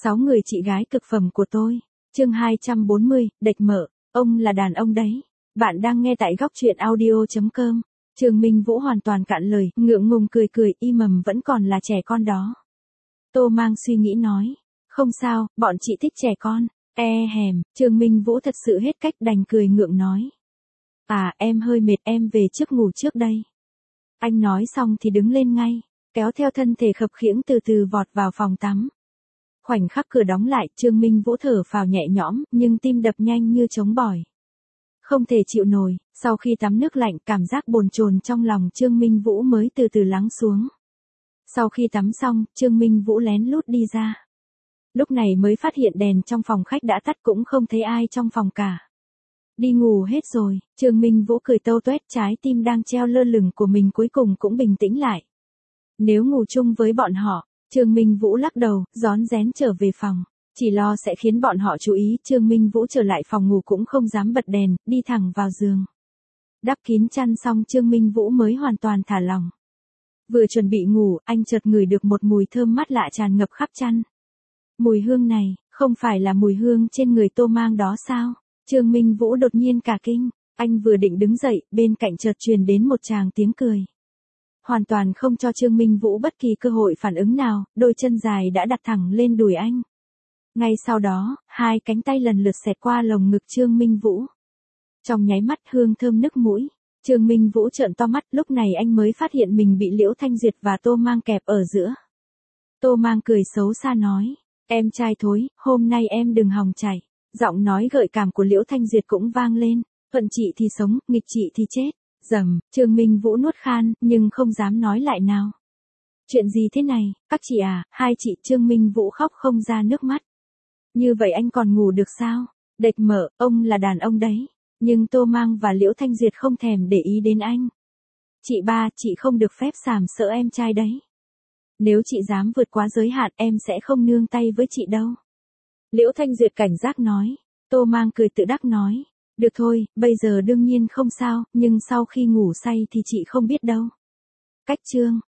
6 người chị gái cực phẩm của tôi. Chương 240, đệch mợ, ông là đàn ông đấy. Bạn đang nghe tại góc truyện audio.com. Trương Minh Vũ hoàn toàn cạn lời, ngượng ngùng cười cười, y mầm vẫn còn là trẻ con đó. Tô Mang suy nghĩ nói, không sao, bọn chị thích trẻ con. Trương Minh Vũ thật sự hết cách đành cười ngượng nói. À, em hơi mệt, em về trước ngủ trước đây. Anh nói xong thì đứng lên ngay, kéo theo thân thể khập khiễng từ từ vọt vào phòng tắm. Khoảnh khắc cửa đóng lại, Trương Minh Vũ thở phào nhẹ nhõm, nhưng tim đập nhanh như trống bỏi. Không thể chịu nổi, sau khi tắm nước lạnh, cảm giác bồn chồn trong lòng Trương Minh Vũ mới từ từ lắng xuống. Sau khi tắm xong, Trương Minh Vũ lén lút đi ra. Lúc này mới phát hiện đèn trong phòng khách đã tắt, cũng không thấy ai trong phòng cả. Đi ngủ hết rồi, Trương Minh Vũ cười tâu tuét, trái tim đang treo lơ lửng của mình cuối cùng cũng bình tĩnh lại. Nếu ngủ chung với bọn họ, Trương Minh Vũ lắc đầu, rón rén trở về phòng. Chỉ lo sẽ khiến bọn họ chú ý, Trương Minh Vũ trở lại phòng ngủ cũng không dám bật đèn, đi thẳng vào giường. Đắp kín chăn xong Trương Minh Vũ mới hoàn toàn thả lỏng. Vừa chuẩn bị ngủ, anh chợt ngửi được một mùi thơm mát lạ tràn ngập khắp chăn. Mùi hương này, không phải là mùi hương trên người Tô Mang đó sao? Trương Minh Vũ đột nhiên cả kinh, anh vừa định đứng dậy, bên cạnh chợt truyền đến một tràng tiếng cười. Hoàn toàn không cho Trương Minh Vũ bất kỳ cơ hội phản ứng nào, đôi chân dài đã đặt thẳng lên đùi anh. Ngay sau đó, hai cánh tay lần lượt xẹt qua lồng ngực Trương Minh Vũ. Trong nháy mắt hương thơm nức mũi, Trương Minh Vũ trợn to mắt, lúc này anh mới phát hiện mình bị Liễu Thanh Duyệt và Tô Mang kẹp ở giữa. Tô Mang cười xấu xa nói, em trai thối, hôm nay em đừng hòng chạy. Giọng nói gợi cảm của Liễu Thanh Duyệt cũng vang lên, thuận chị thì sống, nghịch chị thì chết. Dầm, Trương Minh Vũ nuốt khan, nhưng không dám nói lại nào. Chuyện gì thế này, các chị à, hai chị. Trương Minh Vũ khóc không ra nước mắt. Như vậy anh còn ngủ được sao? Đệch mợ, ông là đàn ông đấy. Nhưng Tô Mang và Liễu Thanh Duyệt không thèm để ý đến anh. Chị ba, chị không được phép sàm sỡ em trai đấy. Nếu chị dám vượt quá giới hạn, em sẽ không nương tay với chị đâu. Liễu Thanh Duyệt cảnh giác nói. Tô Mang cười tự đắc nói. Được thôi, bây giờ đương nhiên không sao, nhưng sau khi ngủ say thì chị không biết đâu. Cách chương.